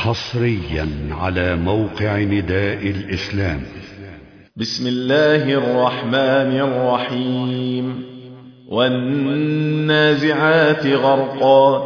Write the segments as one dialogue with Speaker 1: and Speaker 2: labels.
Speaker 1: حصريا على موقع نداء الإسلام.
Speaker 2: بسم الله الرحمن الرحيم. والنازعات غرقا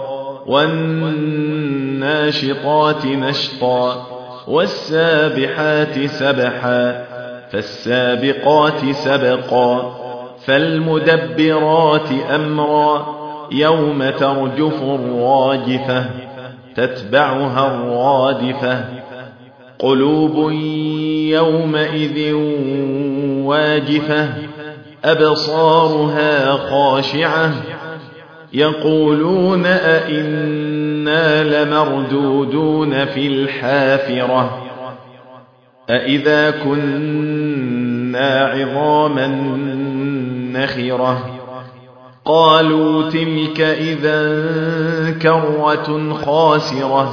Speaker 2: والناشطات نشطا والسابحات سبحا فالسابقات سبقا فالمدبرات أمرا يوم ترجف الراجفة تتبعها الرادفة قلوب يومئذ واجفة أبصارها خاشعة يقولون أئنا لمردودون في الحافرة أئذا كنا عظاما نخرة قالوا تلك إذا كرة خاسرة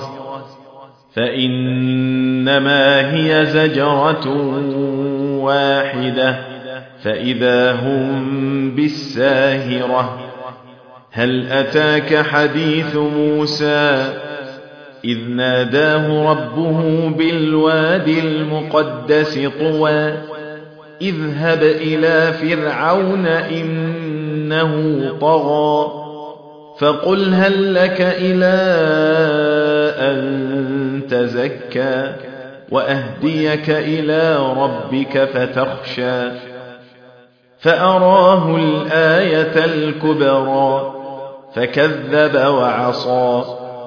Speaker 2: فإنما هي زجرة واحدة فإذا هم بالساهرة هل أتاك حديث موسى إذ ناداه ربه بالوادي المقدس طوى اذهب إلى فرعون إنه طغى فقل هل لك إلى أن تزكى وأهديك إلى ربك فتخشى فأراه الآية الكبرى فكذب وعصى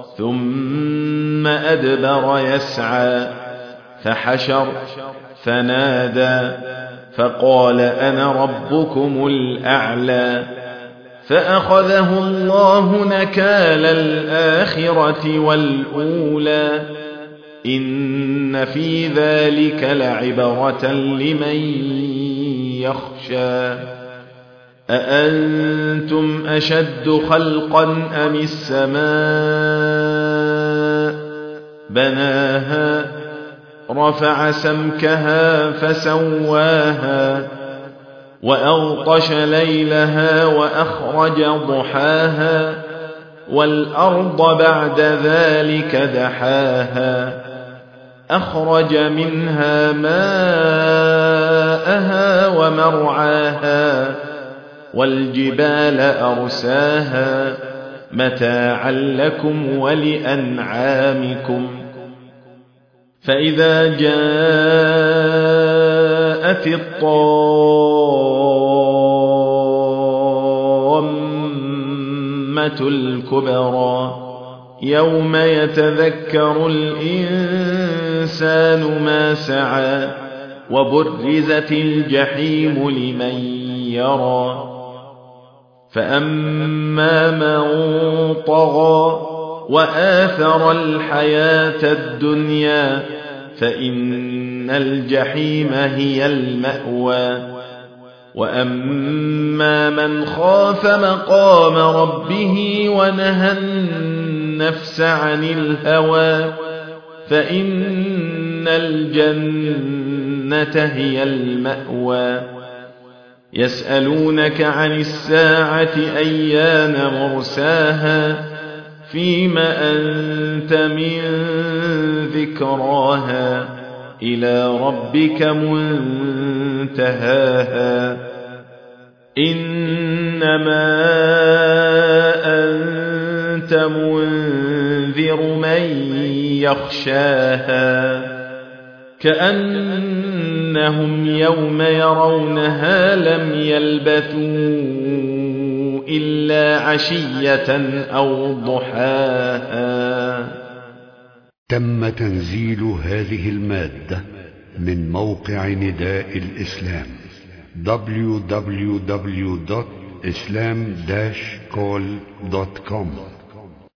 Speaker 2: ثم أدبر يسعى فحشر فنادى فقال أنا ربكم الأعلى فأخذه الله نكال الآخرة والأولى إن في ذلك لعبرة لمن يخشى أأنتم أشد خلقا أم السماء بناها رفع سمكها فسواها وأغطش ليلها وأخرج ضحاها والأرض بعد ذلك دحاها أخرج منها ماءها ومرعاها والجبال أرساها متاعا لكم ولأنعامكم فإذا جاءت الطامة الكبرى يوم يتذكر الإنسان ما سعى وبرزت الجحيم لمن يرى فأما من طغى وآثر الحياة الدنيا فإن الجحيم هي المأوى وأما من خاف مقام ربه ونهى النفس عن الهوى فإن الجنة هي المأوى يسألونك عن الساعة أيان مرساها فيم أنت من ذكراها إلى ربك منتهاها إنما أنت منذر من يخشاها كأنهم يوم يرونها لم يلبثوا إلا عشية أو ضحاها.
Speaker 1: تم تنزيل هذه المادة من موقع نداء الإسلام www.islam-call.com